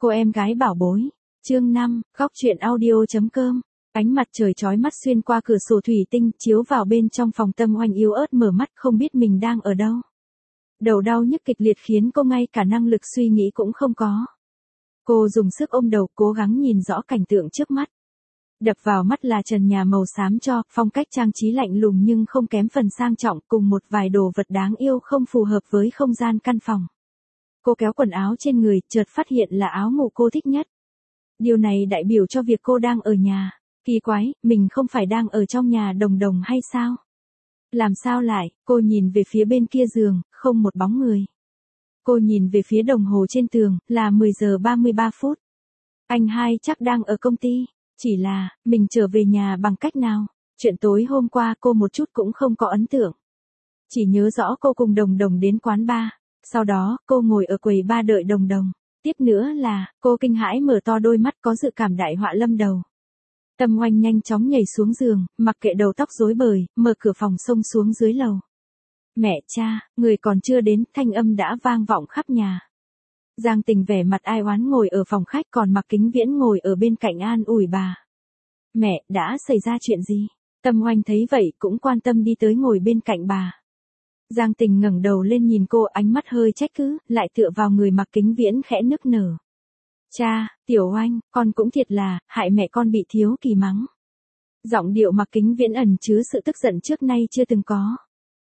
Cô em gái bảo bối. Chương 5, góc truyện audio.com. Ánh mặt trời chói mắt xuyên qua cửa sổ thủy tinh chiếu vào bên trong phòng. Tâm Oanh yếu ớt mở mắt không biết mình đang ở đâu. Đầu đau nhức kịch liệt khiến cô ngay cả năng lực suy nghĩ cũng không có. Cô dùng sức ôm đầu cố gắng nhìn rõ cảnh tượng trước mắt. Đập vào mắt là trần nhà màu xám tro, phong cách trang trí lạnh lùng nhưng không kém phần sang trọng cùng một vài đồ vật đáng yêu không phù hợp với không gian căn phòng. Cô kéo quần áo trên người, chợt phát hiện là áo ngủ cô thích nhất. Điều này đại biểu cho việc cô đang ở nhà. Kỳ quái, mình không phải đang ở trong nhà Đồng Đồng hay sao? Làm sao lại, cô nhìn về phía bên kia giường, không một bóng người. Cô nhìn về phía đồng hồ trên tường, là 10 giờ 33 phút. Anh hai chắc đang ở công ty, chỉ là, mình trở về nhà bằng cách nào? Chuyện tối hôm qua cô một chút cũng không có ấn tượng. Chỉ nhớ rõ cô cùng Đồng Đồng đến quán bar. Sau đó, cô ngồi ở quầy bar đợi Đồng Đồng. Tiếp nữa là, cô kinh hãi mở to đôi mắt có dự cảm đại họa lâm đầu. Tâm Oanh nhanh chóng nhảy xuống giường, mặc kệ đầu tóc rối bời, mở cửa phòng xông xuống dưới lầu. Mẹ cha, người còn chưa đến, thanh âm đã vang vọng khắp nhà. Giang Tình vẻ mặt ai oán ngồi ở phòng khách, còn Mạc Kính Viễn ngồi ở bên cạnh an ủi bà. Mẹ, đã xảy ra chuyện gì? Tâm Oanh thấy vậy cũng quan tâm đi tới ngồi bên cạnh bà. Giang Tình ngẩng đầu lên nhìn cô, ánh mắt hơi trách cứ, lại tựa vào người Mạc Kính Viễn khẽ nức nở. Cha, Tiểu Oanh, con cũng thiệt là, hại mẹ con bị Thiếu Kỳ mắng. Giọng điệu Mạc Kính Viễn ẩn chứa sự tức giận trước nay chưa từng có.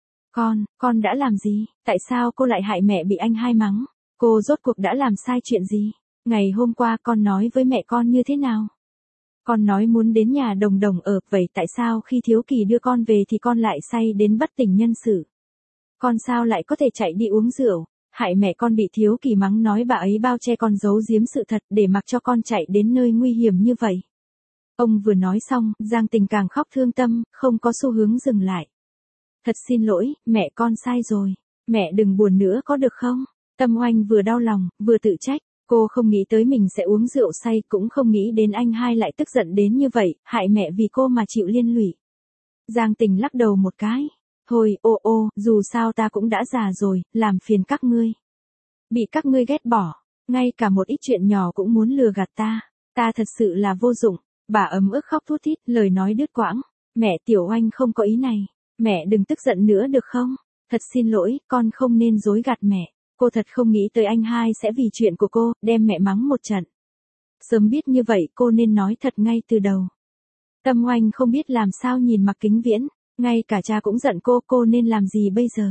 Con đã làm gì? Tại sao cô lại hại mẹ bị anh hai mắng? Cô rốt cuộc đã làm sai chuyện gì? Ngày hôm qua con nói với mẹ con như thế nào? Con nói muốn đến nhà Đồng Đồng ở, vậy tại sao khi Thiếu Kỳ đưa con về thì con lại say đến bất tỉnh nhân sự? Con sao lại có thể chạy đi uống rượu, hại mẹ con bị Thiếu Kỳ mắng, nói bà ấy bao che con giấu giếm sự thật để mặc cho con chạy đến nơi nguy hiểm như vậy. Ông vừa nói xong, Giang Tình càng khóc thương tâm, không có xu hướng dừng lại. Thật xin lỗi, mẹ con sai rồi. Mẹ đừng buồn nữa có được không? Tâm Oanh vừa đau lòng, vừa tự trách. Cô không nghĩ tới mình sẽ uống rượu say, cũng không nghĩ đến anh hai lại tức giận đến như vậy, hại mẹ vì cô mà chịu liên lụy. Giang Tình lắc đầu một cái. Thôi, dù sao ta cũng đã già rồi, làm phiền các ngươi. Bị các ngươi ghét bỏ, ngay cả một ít chuyện nhỏ cũng muốn lừa gạt ta. Ta thật sự là vô dụng. Bà ấm ức khóc thút thít, lời nói đứt quãng. Mẹ, Tiểu Oanh không có ý này. Mẹ đừng tức giận nữa được không? Thật xin lỗi, con không nên dối gạt mẹ. Cô thật không nghĩ tới anh hai sẽ vì chuyện của cô, đem mẹ mắng một trận. Sớm biết như vậy cô nên nói thật ngay từ đầu. Tâm Oanh không biết làm sao nhìn Mạc Kính Viễn. Ngay cả cha cũng giận cô nên làm gì bây giờ?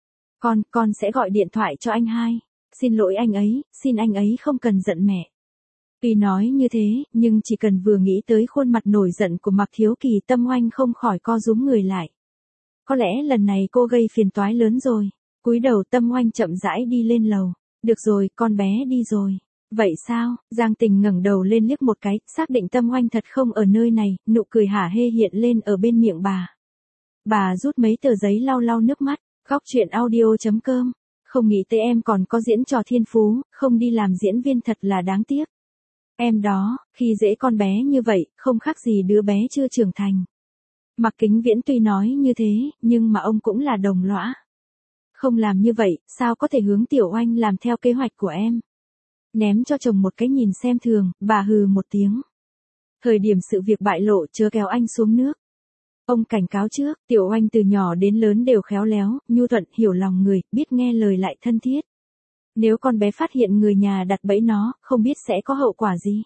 Con sẽ gọi điện thoại cho anh hai. Xin lỗi anh ấy, xin anh ấy không cần giận mẹ. Tuy nói như thế, nhưng chỉ cần vừa nghĩ tới khuôn mặt nổi giận của Mạc Thiếu Kỳ, Tâm Oanh không khỏi co rúm người lại. Có lẽ lần này cô gây phiền toái lớn rồi. Cúi đầu Tâm Oanh chậm rãi đi lên lầu. Được rồi, con bé đi rồi. Vậy sao? Giang Tình ngẩng đầu lên liếc một cái, xác định Tâm Oanh thật không ở nơi này, nụ cười hả hê hiện lên ở bên miệng bà. Bà rút mấy tờ giấy lau lau nước mắt. Góc truyện audio.com. Không nghĩ tới em còn có diễn trò thiên phú, không đi làm diễn viên thật là đáng tiếc. Em đó, khi dễ con bé như vậy, không khác gì đứa bé chưa trưởng thành. Mạc Kính Viễn tuy nói như thế, nhưng mà ông cũng là đồng lõa. Không làm như vậy, sao có thể hướng Tiểu Oanh làm theo kế hoạch của em? Ném cho chồng một cái nhìn xem thường, bà hừ một tiếng. Thời điểm sự việc bại lộ, chớ kéo anh xuống nước. Ông cảnh cáo trước, Tiểu Oanh từ nhỏ đến lớn đều khéo léo, nhu thuận, hiểu lòng người, biết nghe lời lại thân thiết. Nếu con bé phát hiện người nhà đặt bẫy nó, không biết sẽ có hậu quả gì.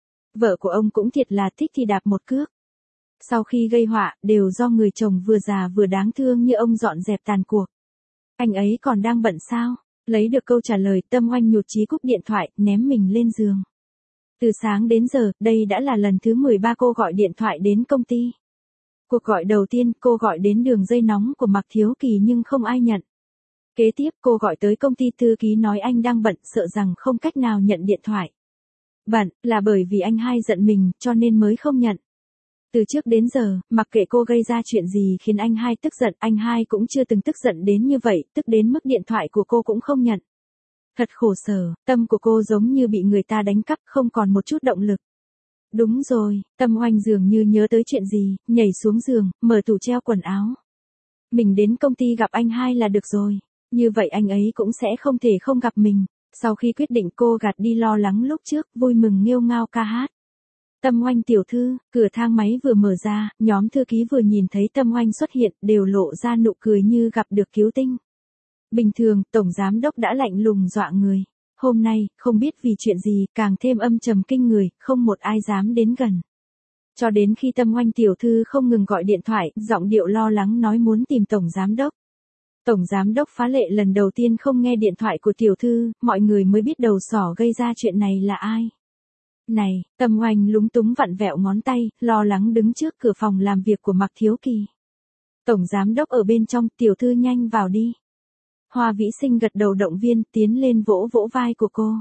Vợ của ông cũng thiệt là thích thì đạp một cước. Sau khi gây họa, đều do người chồng vừa già vừa đáng thương như ông dọn dẹp tàn cuộc. Anh ấy còn đang bận sao? Lấy được câu trả lời, Tâm Oanh nhụt chí cúp điện thoại, ném mình lên giường. Từ sáng đến giờ, đây đã là lần thứ 13 cô gọi điện thoại đến công ty. Cuộc gọi đầu tiên, cô gọi đến đường dây nóng của Mạc Thiếu Kỳ nhưng không ai nhận. Kế tiếp, cô gọi tới công ty thư ký nói anh đang bận, sợ rằng không cách nào nhận điện thoại. Bận, là bởi vì anh hai giận mình, cho nên mới không nhận. Từ trước đến giờ, mặc kệ cô gây ra chuyện gì khiến anh hai tức giận, anh hai cũng chưa từng tức giận đến như vậy, tức đến mức điện thoại của cô cũng không nhận. Thật khổ sở, tâm của cô giống như bị người ta đánh cắp, không còn một chút động lực. Đúng rồi, Tâm Oanh dường như nhớ tới chuyện gì, nhảy xuống giường, mở tủ treo quần áo. Mình đến công ty gặp anh hai là được rồi, như vậy anh ấy cũng sẽ không thể không gặp mình. Sau khi quyết định cô gạt đi lo lắng lúc trước, vui mừng nghêu ngao ca hát. Tâm Oanh tiểu thư, cửa thang máy vừa mở ra, nhóm thư ký vừa nhìn thấy Tâm Oanh xuất hiện, đều lộ ra nụ cười như gặp được cứu tinh. Bình thường, Tổng Giám Đốc đã lạnh lùng dọa người. Hôm nay, không biết vì chuyện gì, càng thêm âm trầm kinh người, không một ai dám đến gần. Cho đến khi Tâm Oanh tiểu thư không ngừng gọi điện thoại, giọng điệu lo lắng nói muốn tìm Tổng Giám Đốc. Tổng Giám Đốc Phá Lệ lần đầu tiên không nghe điện thoại của tiểu thư, mọi người mới biết đầu sỏ gây ra chuyện này là ai. Này, Tâm Oanh lúng túng vặn vẹo ngón tay, lo lắng đứng trước cửa phòng làm việc của Mạc Thiếu Kỳ. Tổng Giám Đốc ở bên trong, tiểu thư nhanh vào đi. Hoa Vĩ Sinh gật đầu động viên, tiến lên vỗ vỗ vai của cô.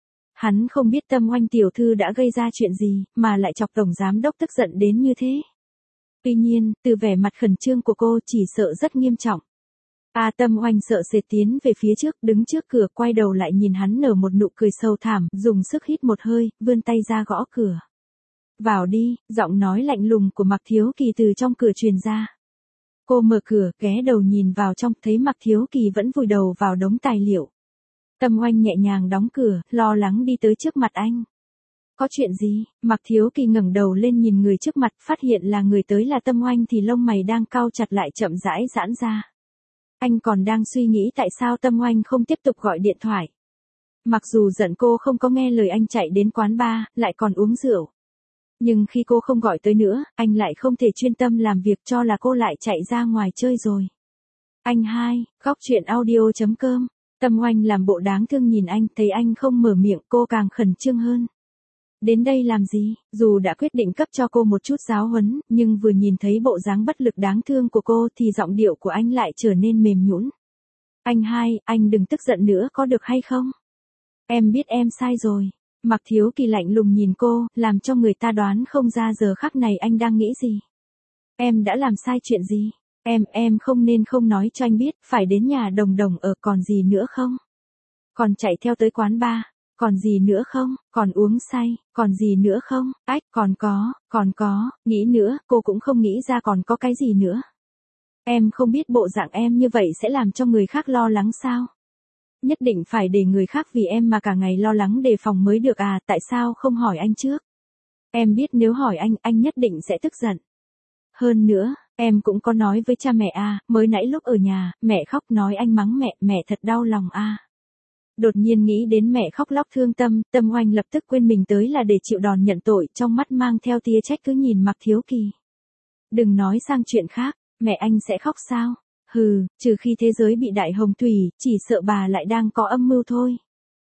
Hắn không biết Tâm Oanh tiểu thư đã gây ra chuyện gì, mà lại chọc Tổng Giám Đốc tức giận đến như thế. Tuy nhiên, từ vẻ mặt khẩn trương của cô chỉ sợ rất nghiêm trọng. Tâm Oanh sợ sệt tiến về phía trước, đứng trước cửa, quay đầu lại nhìn hắn nở một nụ cười sâu thẳm, dùng sức hít một hơi, vươn tay ra gõ cửa. Vào đi, giọng nói lạnh lùng của Mạc Thiếu Kỳ từ trong cửa truyền ra. Cô mở cửa, ghé đầu nhìn vào trong, thấy Mạc Thiếu Kỳ vẫn vùi đầu vào đống tài liệu. Tâm Oanh nhẹ nhàng đóng cửa, lo lắng đi tới trước mặt anh. Có chuyện gì? Mạc Thiếu Kỳ ngẩng đầu lên nhìn người trước mặt, phát hiện là người tới là Tâm Oanh thì lông mày đang cau chặt lại chậm rãi giãn ra. Anh còn đang suy nghĩ tại sao Tâm Oanh không tiếp tục gọi điện thoại. Mặc dù giận cô không có nghe lời anh chạy đến quán bar, lại còn uống rượu. Nhưng khi cô không gọi tới nữa, anh lại không thể chuyên tâm làm việc cho là cô lại chạy ra ngoài chơi rồi. Anh hai, góc chuyện audio.com. Tâm Oanh làm bộ đáng thương nhìn anh, thấy anh không mở miệng cô càng khẩn trương hơn. Đến đây làm gì? Dù đã quyết định cấp cho cô một chút giáo huấn, nhưng vừa nhìn thấy bộ dáng bất lực đáng thương của cô thì giọng điệu của anh lại trở nên mềm nhũn. Anh hai, anh đừng tức giận nữa có được hay không? Em biết em sai rồi. Mạc Thiếu Kỳ lạnh lùng nhìn cô, làm cho người ta đoán không ra giờ khắc này anh đang nghĩ gì. Em đã làm sai chuyện gì? Em không nên không nói cho anh biết, phải đến nhà Đồng Đồng ở, còn gì nữa không? Còn chạy theo tới quán bar, còn gì nữa không? Còn uống say, còn gì nữa không? Ách, còn có, nghĩ nữa, cô cũng không nghĩ ra còn có cái gì nữa. Em không biết bộ dạng em như vậy sẽ làm cho người khác lo lắng sao? Nhất định phải để người khác vì em mà cả ngày lo lắng đề phòng mới được à, tại sao không hỏi anh trước? Em biết nếu hỏi anh nhất định sẽ tức giận. Hơn nữa, em cũng có nói với cha mẹ mới nãy lúc ở nhà, mẹ khóc nói anh mắng mẹ thật đau lòng Đột nhiên nghĩ đến mẹ khóc lóc thương tâm, Tâm Oanh lập tức quên mình tới là để chịu đòn nhận tội, trong mắt mang theo tia trách cứ nhìn Mạc Thiếu Kỳ. Đừng nói sang chuyện khác, mẹ anh sẽ khóc sao? Hừ, trừ khi thế giới bị đại hồng thủy, chỉ sợ bà lại đang có âm mưu thôi.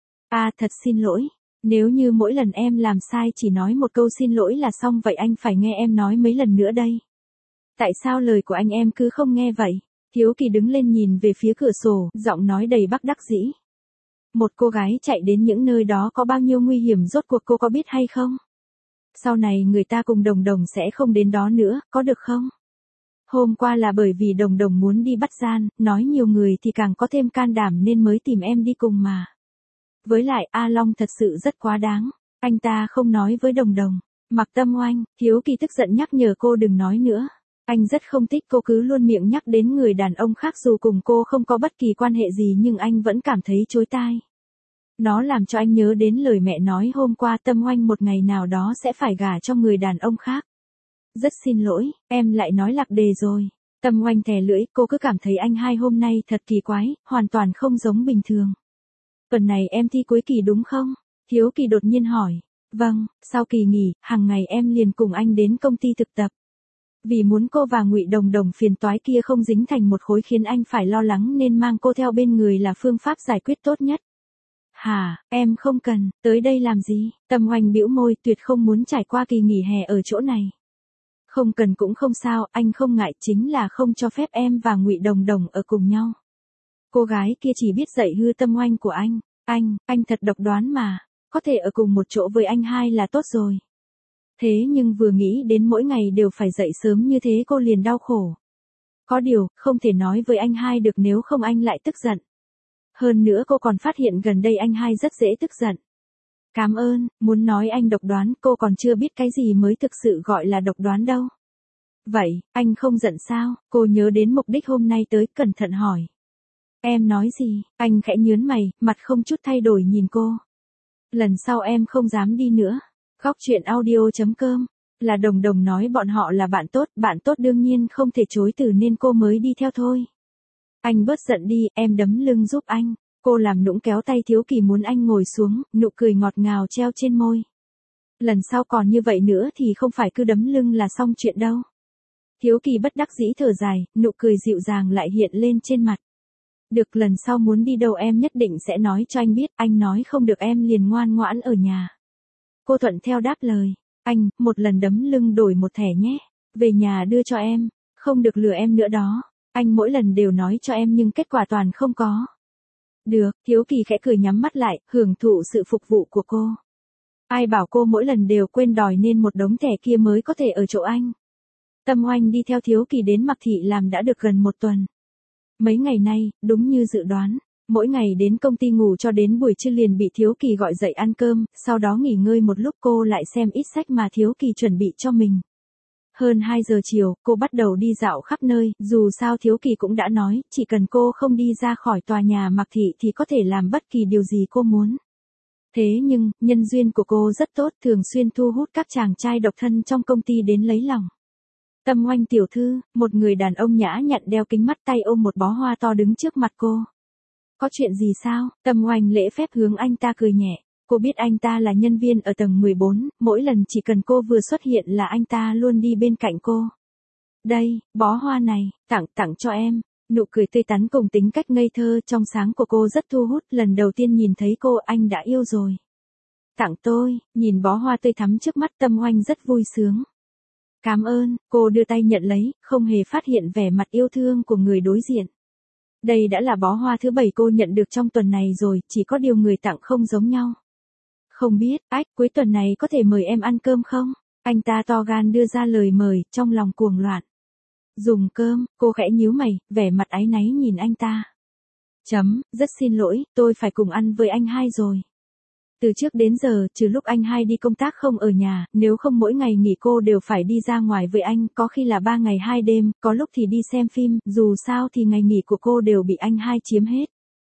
Thật xin lỗi, nếu như mỗi lần em làm sai chỉ nói một câu xin lỗi là xong vậy anh phải nghe em nói mấy lần nữa đây. Tại sao lời của anh em cứ không nghe vậy? Thiếu Kỳ đứng lên nhìn về phía cửa sổ, giọng nói đầy bất đắc dĩ. Một cô gái chạy đến những nơi đó có bao nhiêu nguy hiểm rốt cuộc cô có biết hay không? Sau này người ta cùng Đồng Đồng sẽ không đến đó nữa, có được không? Hôm qua là bởi vì Đồng Đồng muốn đi bắt gian, nói nhiều người thì càng có thêm can đảm nên mới tìm em đi cùng mà. Với lại A Long thật sự rất quá đáng, anh ta không nói với Đồng Đồng. Mạc Tâm Oanh, Thiếu Kỳ tức giận nhắc nhở cô đừng nói nữa. Anh rất không thích cô cứ luôn miệng nhắc đến người đàn ông khác dù cùng cô không có bất kỳ quan hệ gì nhưng anh vẫn cảm thấy chối tai. Nó làm cho anh nhớ đến lời mẹ nói hôm qua Tâm Oanh một ngày nào đó sẽ phải gả cho người đàn ông khác. Rất xin lỗi, em lại nói lạc đề rồi. Tâm Oanh thè lưỡi, cô cứ cảm thấy anh hai hôm nay thật kỳ quái, hoàn toàn không giống bình thường. Tuần này em thi cuối kỳ đúng không? Thiếu Kỳ đột nhiên hỏi. Vâng, sau kỳ nghỉ, hàng ngày em liền cùng anh đến công ty thực tập. Vì muốn cô và Ngụy Đồng Đồng phiền toái kia không dính thành một khối khiến anh phải lo lắng nên mang cô theo bên người là phương pháp giải quyết tốt nhất. Hả, em không cần, tới đây làm gì? Tâm Oanh bĩu môi, tuyệt không muốn trải qua kỳ nghỉ hè ở chỗ này. Không cần cũng không sao, anh không ngại, chính là không cho phép em và Ngụy Đồng Đồng ở cùng nhau. Cô gái kia chỉ biết dạy hư Tâm Oanh của anh. Anh thật độc đoán mà, có thể ở cùng một chỗ với anh hai là tốt rồi. Thế nhưng vừa nghĩ đến mỗi ngày đều phải dậy sớm như thế cô liền đau khổ. Có điều, không thể nói với anh hai được nếu không anh lại tức giận. Hơn nữa cô còn phát hiện gần đây anh hai rất dễ tức giận. Cảm ơn, muốn nói anh độc đoán, cô còn chưa biết cái gì mới thực sự gọi là độc đoán đâu. Vậy, anh không giận sao? Cô nhớ đến mục đích hôm nay tới, cẩn thận hỏi. Em nói gì? Anh khẽ nhướng mày, mặt không chút thay đổi nhìn cô. Lần sau em không dám đi nữa. Góc truyện audio.com. Là Đồng Đồng nói bọn họ là bạn tốt đương nhiên không thể chối từ nên cô mới đi theo thôi. Anh bớt giận đi, em đấm lưng giúp anh. Cô làm nũng kéo tay Thiếu Kỳ muốn anh ngồi xuống, nụ cười ngọt ngào treo trên môi. Lần sau còn như vậy nữa thì không phải cứ đấm lưng là xong chuyện đâu. Thiếu Kỳ bất đắc dĩ thở dài, nụ cười dịu dàng lại hiện lên trên mặt. Được, lần sau muốn đi đâu em nhất định sẽ nói cho anh biết, anh nói không được em liền ngoan ngoãn ở nhà. Cô thuận theo đáp lời. Anh, một lần đấm lưng đổi một thẻ nhé. Về nhà đưa cho em. Không được lừa em nữa đó. Anh mỗi lần đều nói cho em nhưng kết quả toàn không có. Được, Thiếu Kỳ khẽ cười nhắm mắt lại, hưởng thụ sự phục vụ của cô. Ai bảo cô mỗi lần đều quên đòi nên một đống thẻ kia mới có thể ở chỗ anh. Tâm Oanh đi theo Thiếu Kỳ đến Mạc Thị làm đã được gần một tuần. Mấy ngày nay, đúng như dự đoán, mỗi ngày đến công ty ngủ cho đến buổi trưa liền bị Thiếu Kỳ gọi dậy ăn cơm, sau đó nghỉ ngơi một lúc cô lại xem ít sách mà Thiếu Kỳ chuẩn bị cho mình. Hơn 2 giờ chiều, cô bắt đầu đi dạo khắp nơi, dù sao Thiếu Kỳ cũng đã nói, chỉ cần cô không đi ra khỏi tòa nhà Mạc Thị thì có thể làm bất kỳ điều gì cô muốn. Thế nhưng, nhân duyên của cô rất tốt, thường xuyên thu hút các chàng trai độc thân trong công ty đến lấy lòng. Tâm Oanh tiểu thư, một người đàn ông nhã nhặn đeo kính mắt tay ôm một bó hoa to đứng trước mặt cô. Có chuyện gì sao? Tâm Oanh lễ phép hướng anh ta cười nhẹ. Cô biết anh ta là nhân viên ở tầng 14, mỗi lần chỉ cần cô vừa xuất hiện là anh ta luôn đi bên cạnh cô. Đây, bó hoa này, tặng cho em. Nụ cười tươi tắn cùng tính cách ngây thơ trong sáng của cô rất thu hút, lần đầu tiên nhìn thấy cô anh đã yêu rồi. Tặng tôi, nhìn bó hoa tươi thắm trước mắt Tâm Oanh rất vui sướng. Cảm ơn, cô đưa tay nhận lấy, không hề phát hiện vẻ mặt yêu thương của người đối diện. Đây đã là bó hoa thứ 7 cô nhận được trong tuần này rồi, chỉ có điều người tặng không giống nhau. Không biết, cuối tuần này có thể mời em ăn cơm không? Anh ta to gan đưa ra lời mời, trong lòng cuồng loạn. Dùng cơm, cô khẽ nhíu mày, vẻ mặt áy náy nhìn anh ta. Rất xin lỗi, tôi phải cùng ăn với anh hai rồi. Từ trước đến giờ, trừ lúc anh hai đi công tác không ở nhà, nếu không mỗi ngày nghỉ cô đều phải đi ra ngoài với anh, có khi là 3 ngày 2 đêm, có lúc thì đi xem phim, dù sao thì ngày nghỉ của cô đều bị anh hai chiếm hết.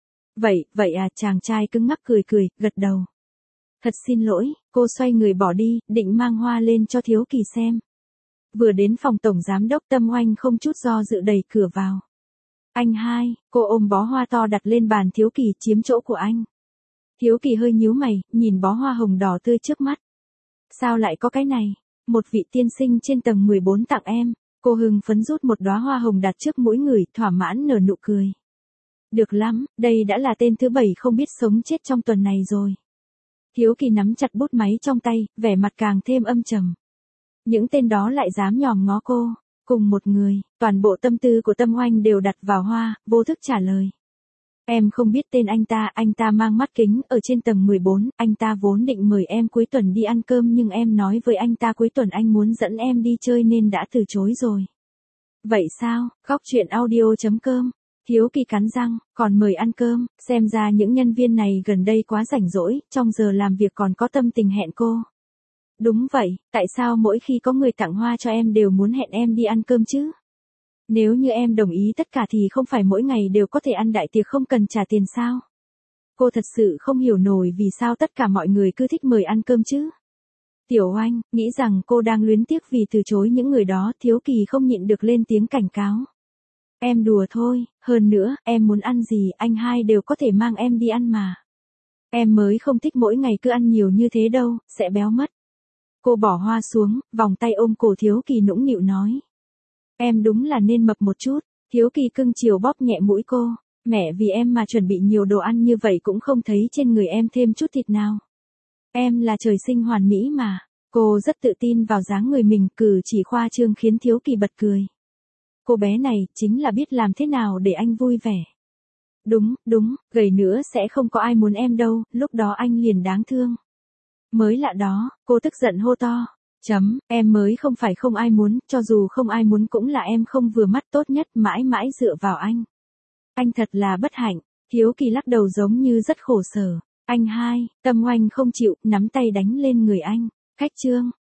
Vậy à, chàng trai cứng ngắc cười, gật đầu. Thật xin lỗi, cô xoay người bỏ đi, định mang hoa lên cho Thiếu Kỳ xem. Vừa đến phòng tổng giám đốc Tâm Oanh không chút do dự đẩy cửa vào. Anh hai, cô ôm bó hoa to đặt lên bàn Thiếu Kỳ chiếm chỗ của anh. Thiếu Kỳ hơi nhíu mày, nhìn bó hoa hồng đỏ tươi trước mắt. Sao lại có cái này? Một vị tiên sinh trên tầng 14 tặng em. Cô hưng phấn rút một đóa hoa hồng đặt trước mũi người, thỏa mãn nở nụ cười. Được lắm, đây đã là tên thứ 7 không biết sống chết trong tuần này rồi. Thiếu Kỳ nắm chặt bút máy trong tay, vẻ mặt càng thêm âm trầm. Những tên đó lại dám nhòm ngó cô. Cùng một người, toàn bộ tâm tư của Tâm Oanh đều đặt vào hoa, vô thức trả lời. Em không biết tên anh ta mang mắt kính, ở trên tầng 14, anh ta vốn định mời em cuối tuần đi ăn cơm nhưng em nói với anh ta cuối tuần anh muốn dẫn em đi chơi nên đã từ chối rồi. Vậy sao? Góc truyện audio.com. Thiếu Kỳ cắn răng, còn mời ăn cơm, xem ra những nhân viên này gần đây quá rảnh rỗi, trong giờ làm việc còn có tâm tình hẹn cô. Đúng vậy, tại sao mỗi khi có người tặng hoa cho em đều muốn hẹn em đi ăn cơm chứ? Nếu như em đồng ý tất cả thì không phải mỗi ngày đều có thể ăn đại tiệc không cần trả tiền sao? Cô thật sự không hiểu nổi vì sao tất cả mọi người cứ thích mời ăn cơm chứ? Tiểu Oanh, nghĩ rằng cô đang luyến tiếc vì từ chối những người đó, Thiếu Kỳ không nhịn được lên tiếng cảnh cáo. Em đùa thôi, hơn nữa, em muốn ăn gì, anh hai đều có thể mang em đi ăn mà. Em mới không thích mỗi ngày cứ ăn nhiều như thế đâu, sẽ béo mất. Cô bỏ hoa xuống, vòng tay ôm cổ Thiếu Kỳ nũng nịu nói. Em đúng là nên mập một chút. Thiếu Kỳ cưng chiều bóp nhẹ mũi cô. Mẹ vì em mà chuẩn bị nhiều đồ ăn như vậy cũng không thấy trên người em thêm chút thịt nào. Em là trời sinh hoàn mỹ mà. Cô rất tự tin vào dáng người mình, cử chỉ khoa trương khiến Thiếu Kỳ bật cười. Cô bé này chính là biết làm thế nào để anh vui vẻ. Đúng, gầy nữa sẽ không có ai muốn em đâu, lúc đó anh liền đáng thương. Mới lạ đó, cô tức giận hô to. Em mới không phải không ai muốn, cho dù không ai muốn cũng là em không vừa mắt, tốt nhất mãi mãi dựa vào anh. Anh thật là bất hạnh. Thiếu Kỳ lắc đầu giống như rất khổ sở. Anh hai, Tâm Oanh không chịu, nắm tay đánh lên người anh. Khách trương,